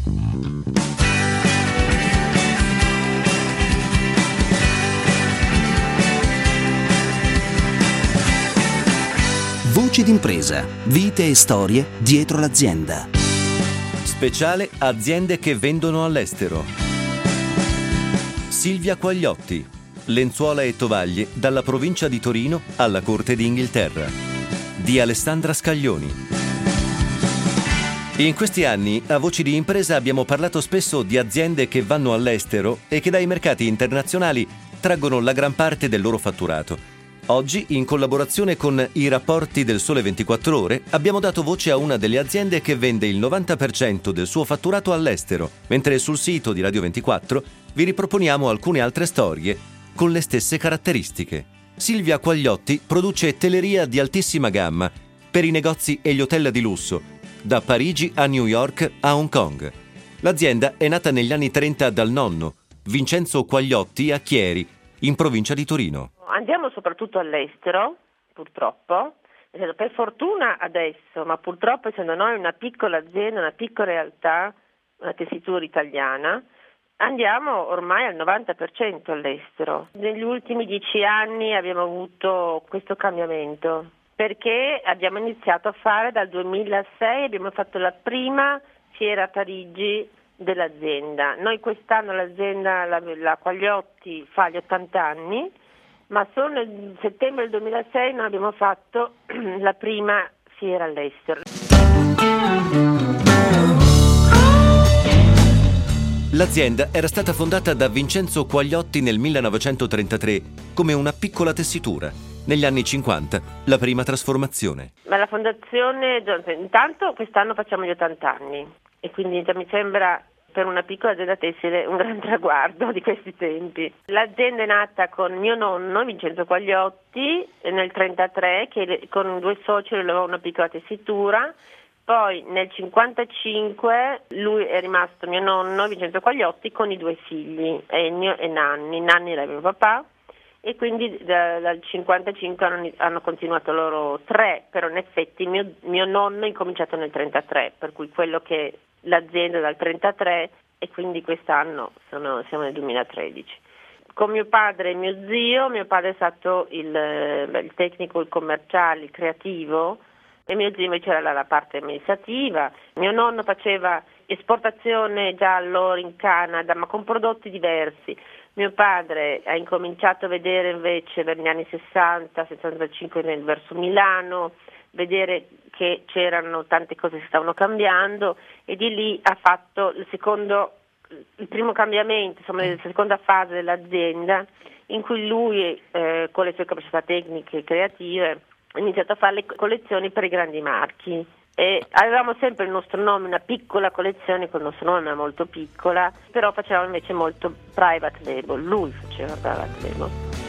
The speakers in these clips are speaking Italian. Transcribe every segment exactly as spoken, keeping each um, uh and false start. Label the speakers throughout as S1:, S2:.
S1: Voci d'impresa, vite e storie dietro l'azienda.
S2: Speciale aziende che vendono all'estero. Silvia Quagliotti, lenzuola e tovaglie dalla provincia di Torino alla Corte d'Inghilterra. Di Alessandra Scaglioni. In questi anni, a Voci di Impresa abbiamo parlato spesso di aziende che vanno all'estero e che dai mercati internazionali traggono la gran parte del loro fatturato. Oggi, in collaborazione con i rapporti del Sole ventiquattro Ore, abbiamo dato voce a una delle aziende che vende il novanta per cento del suo fatturato all'estero, mentre sul sito di Radio ventiquattro vi riproponiamo alcune altre storie con le stesse caratteristiche. Silvia Quagliotti produce teleria di altissima gamma per i negozi e gli hotel di lusso, da Parigi a New York a Hong Kong. L'azienda è nata negli anni trenta dal nonno, Vincenzo Quagliotti, a Chieri, in provincia di Torino.
S3: Andiamo soprattutto all'estero, purtroppo, per fortuna adesso, ma purtroppo essendo noi una piccola azienda, una piccola realtà, una tessitura italiana, andiamo ormai al novanta per cento all'estero. Negli ultimi dieci anni abbiamo avuto questo cambiamento, perché abbiamo iniziato a fare dal duemilasei, abbiamo fatto la prima fiera a Parigi dell'azienda. Noi quest'anno l'azienda, la, la Quagliotti, fa gli ottanta anni, ma solo nel settembre del duemilasei noi abbiamo fatto la prima fiera all'estero.
S2: L'azienda era stata fondata da Vincenzo Quagliotti nel millenovecentotrentatré come una piccola tessitura. Negli anni cinquanta, la prima trasformazione.
S3: Ma la fondazione, intanto quest'anno facciamo gli ottanta anni e quindi mi sembra per una piccola azienda tessile un gran traguardo di questi tempi. L'azienda è nata con mio nonno, Vincenzo Quagliotti, nel trentatré, che con due soci aveva una piccola tessitura. Poi nel cinquantacinque lui è rimasto mio nonno, Vincenzo Quagliotti, con i due figli, Ennio e Nanni. Nanni era mio papà e quindi da, dal cinquantacinque hanno, hanno continuato loro tre, però in effetti mio, mio nonno è incominciato nel trentatré, per cui quello che l'azienda dal trentatré e quindi quest'anno sono, siamo nel duemilatredici. Con mio padre e mio zio, mio padre è stato il, beh, il tecnico, il commerciale, il creativo e mio zio invece era la parte amministrativa. Mio nonno faceva esportazione già allora in Canada ma con prodotti diversi. Mio padre ha incominciato a vedere invece negli anni sessanta sessantacinque verso Milano, vedere che c'erano tante cose che stavano cambiando e di lì ha fatto il secondo, il primo cambiamento, insomma la seconda fase dell'azienda in cui lui eh, con le sue capacità tecniche e creative ha iniziato a fare le collezioni per i grandi marchi. E avevamo sempre il nostro nome, una piccola collezione con il nostro nome, ma molto piccola, però facevamo invece molto private label, lui faceva private label.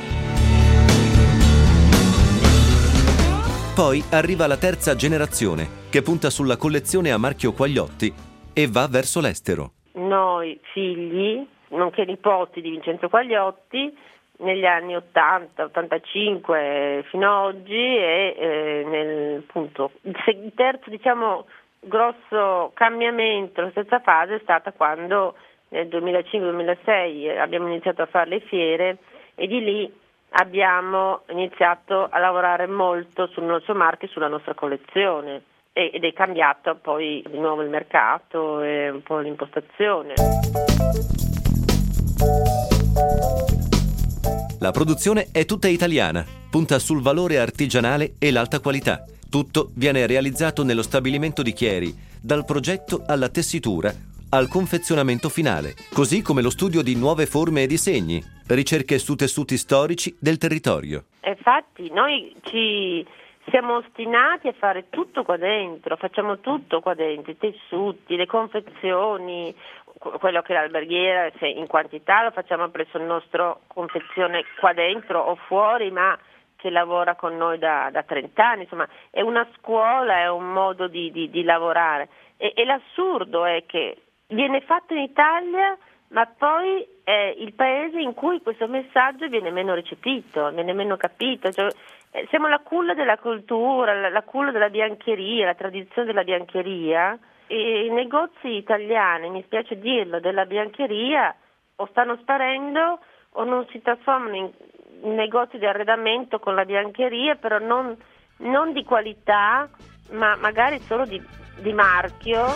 S2: Poi arriva la terza generazione, che punta sulla collezione a marchio Quagliotti e va verso l'estero.
S3: Noi figli, nonché nipoti di Vincenzo Quagliotti, negli anni ottanta ottantacinque fino ad oggi e eh, nel punto il terzo diciamo grosso cambiamento, la terza fase è stata quando nel duemilacinque duemilasei abbiamo iniziato a fare le fiere e di lì abbiamo iniziato a lavorare molto sul nostro marchio, sulla nostra collezione ed è cambiato poi di nuovo il mercato e un po' l'impostazione.
S2: La produzione è tutta italiana, punta sul valore artigianale e l'alta qualità. Tutto viene realizzato nello stabilimento di Chieri, dal progetto alla tessitura al confezionamento finale, così come lo studio di nuove forme e disegni, ricerche su tessuti storici del territorio.
S3: Infatti noi ci siamo ostinati a fare tutto qua dentro, facciamo tutto qua dentro, i tessuti, le confezioni, quello che è l'alberghiera, se in quantità lo facciamo presso il nostro confezione qua dentro o fuori, ma che lavora con noi da, da trenta anni, insomma è una scuola, è un modo di, di, di lavorare e, e l'assurdo è che viene fatto in Italia ma poi è il paese in cui questo messaggio viene meno recepito, viene meno capito, cioè, siamo la culla della cultura, la, la culla della biancheria, la tradizione della biancheria I negozi italiani, mi spiace dirlo, della biancheria o stanno sparendo o non si trasformano in negozi di arredamento con la biancheria, però non, non di qualità, ma magari solo di, di marchio.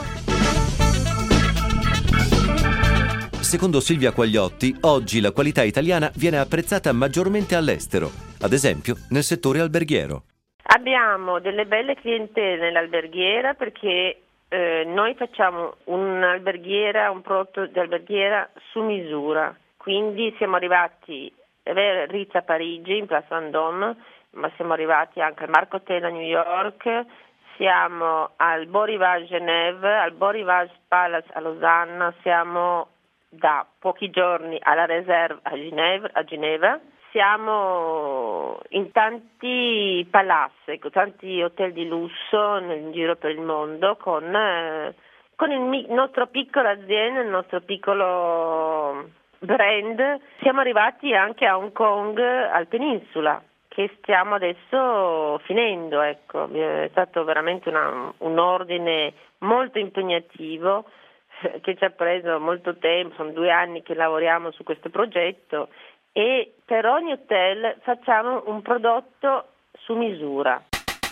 S2: Secondo Silvia Quagliotti, oggi la qualità italiana viene apprezzata maggiormente all'estero, ad esempio nel settore alberghiero.
S3: Abbiamo delle belle clientele nell'alberghiera perché eh, noi facciamo un'alberghiera, un prodotto di alberghiera su misura, quindi siamo arrivati a Ritz a Parigi, in Place Vendôme, ma siamo arrivati anche al Mark Hotel a New York, siamo al Beau Rivage Genève, al Beau Rivage Palace a Losanna, siamo da pochi giorni alla Réserve a Ginevra, a Ginevra. Siamo in tanti palazzi, tanti hotel di lusso in giro per il mondo con, eh, con il mi- nostro piccolo azienda, il nostro piccolo brand. Siamo arrivati anche a Hong Kong, al Peninsula, che stiamo adesso finendo. Ecco. È stato veramente una, un ordine molto impegnativo che ci ha preso molto tempo, sono due anni che lavoriamo su questo progetto e per ogni hotel facciamo un prodotto su misura.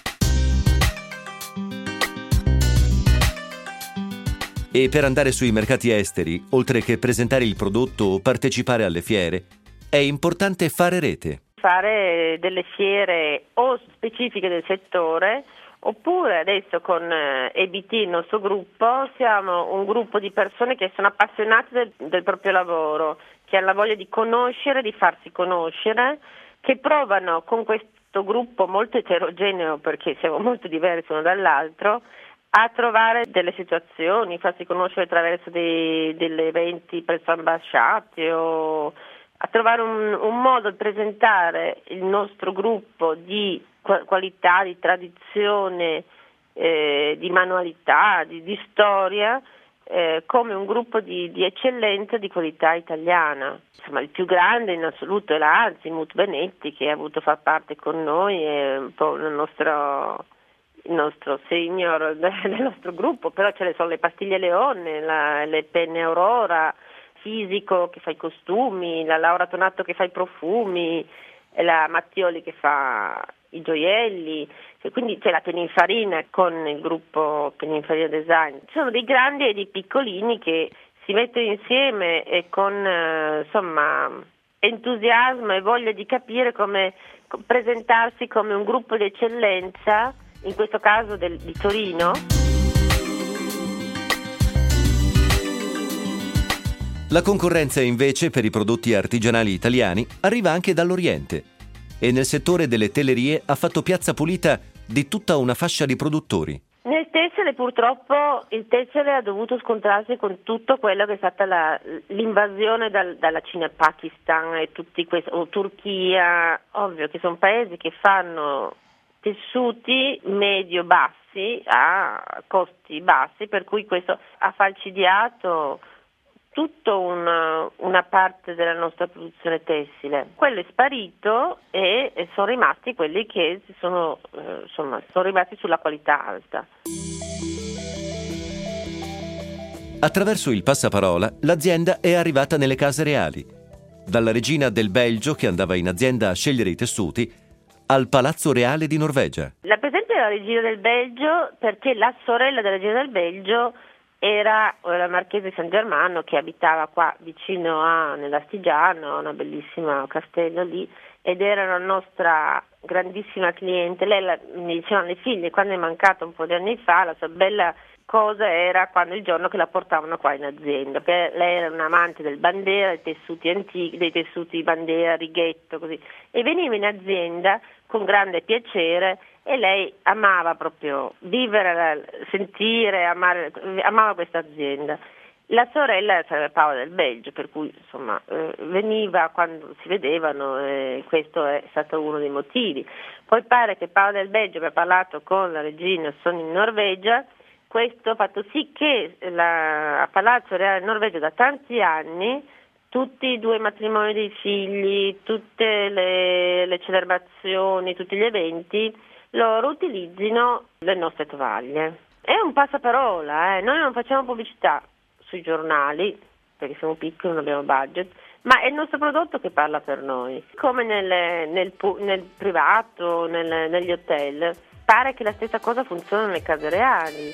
S2: E per andare sui mercati esteri, oltre che presentare il prodotto o partecipare alle fiere, è importante fare rete.
S3: Fare delle fiere o specifiche del settore, oppure adesso con E B T, il nostro gruppo, siamo un gruppo di persone che sono appassionate del, del proprio lavoro, che hanno la voglia di conoscere, di farsi conoscere, che provano con questo gruppo molto eterogeneo, perché siamo molto diversi uno dall'altro, a trovare delle situazioni, farsi conoscere attraverso dei, degli eventi presso ambasciate o a trovare un, un modo di presentare il nostro gruppo di qualità, di tradizione, eh, di manualità, di, di storia, eh, come un gruppo di, di eccellenza di qualità italiana. Insomma, il più grande in assoluto è l'Azimut Benetti, che ha avuto far parte con noi, è un po' il nostro, il nostro senior del nostro gruppo, però ce ne sono le Pastiglie Leone, la, le Penne Aurora, Fisico che fa i costumi, la Laura Tonato che fa i profumi, e la Mattioli che fa i gioielli, e quindi c'è la Pininfarina con il gruppo Pininfarina Design. Ci sono dei grandi e dei piccolini che si mettono insieme e con eh, insomma entusiasmo e voglia di capire come presentarsi come un gruppo di eccellenza, in questo caso del, di Torino.
S2: La concorrenza invece per i prodotti artigianali italiani arriva anche dall'Oriente e nel settore delle tellerie ha fatto piazza pulita di tutta una fascia di produttori.
S3: Nel tessile purtroppo il tessile ha dovuto scontrarsi con tutto quello che è stata la, l'invasione dal, dalla Cina, Pakistan e tutti questi, o Turchia, ovvio che sono paesi che fanno tessuti medio-bassi a costi bassi, per cui questo ha falcidiato tutto una, una parte della nostra produzione tessile. Quello è sparito e, e sono rimasti quelli che si sono, eh, insomma, sono rimasti sulla qualità alta.
S2: Attraverso il passaparola, l'azienda è arrivata nelle case reali. Dalla regina del Belgio, che andava in azienda a scegliere i tessuti, al Palazzo Reale di Norvegia.
S3: La presenza della regina del Belgio, perché la sorella della regina del Belgio era la Marchesa di San Germano, che abitava qua vicino a nell'Astigiano, una bellissima castello lì, ed era la nostra grandissima cliente. Lei la, mi dicevano le figlie, quando è mancata un po' di anni fa, la sua bella cosa era quando il giorno che la portavano qua in azienda, perché lei era un amante del bandiera, dei tessuti antichi, dei tessuti bandiera, righetto, così, e veniva in azienda con grande piacere. E lei amava proprio vivere, sentire, amare, amava questa azienda. La sorella sarebbe Paola del Belgio, per cui insomma eh, veniva quando si vedevano e questo è stato uno dei motivi. Poi pare che Paola del Belgio abbia parlato con la regina, sono in Norvegia, questo ha fatto sì che la, a Palazzo Reale Norvegia da tanti anni tutti i due matrimoni dei figli, tutte le, le celebrazioni, tutti gli eventi, loro utilizzino le nostre tovaglie. È un passaparola, eh. Noi non facciamo pubblicità sui giornali, perché siamo piccoli, non abbiamo budget, ma è il nostro prodotto che parla per noi. Come nel, nel, nel privato, nel, negli hotel, pare che la stessa cosa funzioni nelle case reali.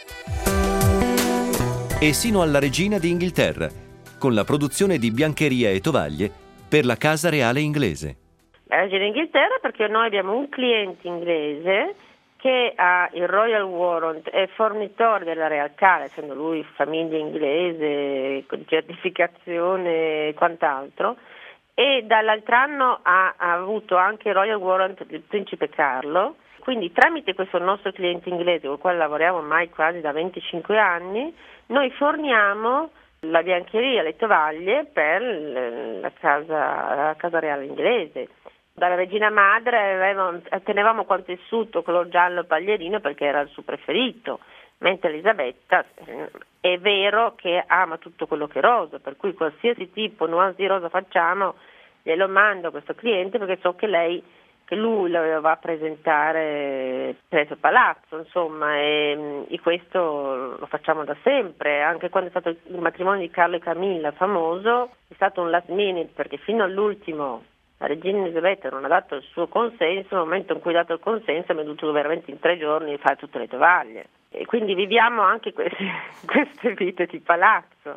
S2: E sino alla regina di Inghilterra, con la produzione di biancheria e tovaglie per la casa reale inglese.
S3: La regina d'Inghilterra perché noi abbiamo un cliente inglese che ha il Royal Warrant, è fornitore della Real Cala, essendo lui famiglia inglese, con certificazione e quant'altro, e dall'altro anno ha, ha avuto anche il Royal Warrant del Principe Carlo, quindi tramite questo nostro cliente inglese, con il quale lavoriamo ormai quasi da venticinque anni, noi forniamo la biancheria, le tovaglie per la casa, la casa reale inglese. Dalla regina madre avevamo, tenevamo quel tessuto, quello giallo paglierino, perché era il suo preferito, mentre Elisabetta è vero che ama tutto quello che è rosa, per cui qualsiasi tipo nuance di rosa facciamo glielo mando a questo cliente, perché so che lei che lui lo va a presentare presso il palazzo, insomma, e, e questo lo facciamo da sempre. Anche quando è stato il matrimonio di Carlo e Camilla famoso, è stato un last minute, perché fino all'ultimo la regina Elisabetta non ha dato il suo consenso. Nel momento in cui ha dato il consenso abbiamo dovuto veramente in tre giorni fare tutte le tovaglie, e quindi viviamo anche queste, queste vite di palazzo.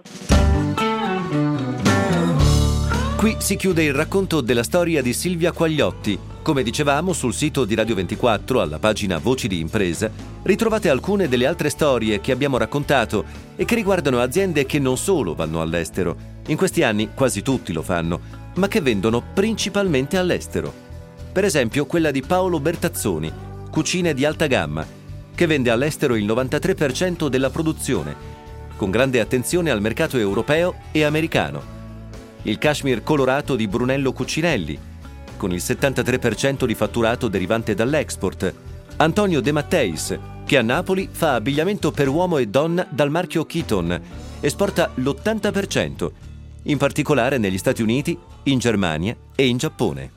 S2: Qui si chiude il racconto della storia di Silvia Quagliotti. Come dicevamo, sul sito di Radio ventiquattro, alla pagina Voci di Impresa, ritrovate alcune delle altre storie che abbiamo raccontato e che riguardano aziende che non solo vanno all'estero. In questi anni quasi tutti lo fanno, ma che vendono principalmente all'estero. Per esempio quella di Paolo Bertazzoni, Cucine di alta gamma, che vende all'estero il novantatré per cento della produzione, con grande attenzione al mercato europeo e americano. Il cashmere colorato di Brunello Cucinelli, con il settantatré per cento di fatturato derivante dall'export. Antonio De Matteis, che a Napoli fa abbigliamento per uomo e donna dal marchio Keaton, esporta l'ottanta per cento, in particolare negli Stati Uniti, in Germania e in Giappone.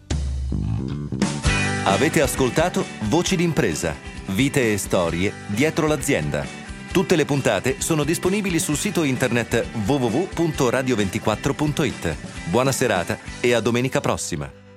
S2: Avete ascoltato Voci d'impresa, vite e storie dietro l'azienda. Tutte le puntate sono disponibili sul sito internet w w w punto radio ventiquattro punto it. Buona serata e a domenica prossima.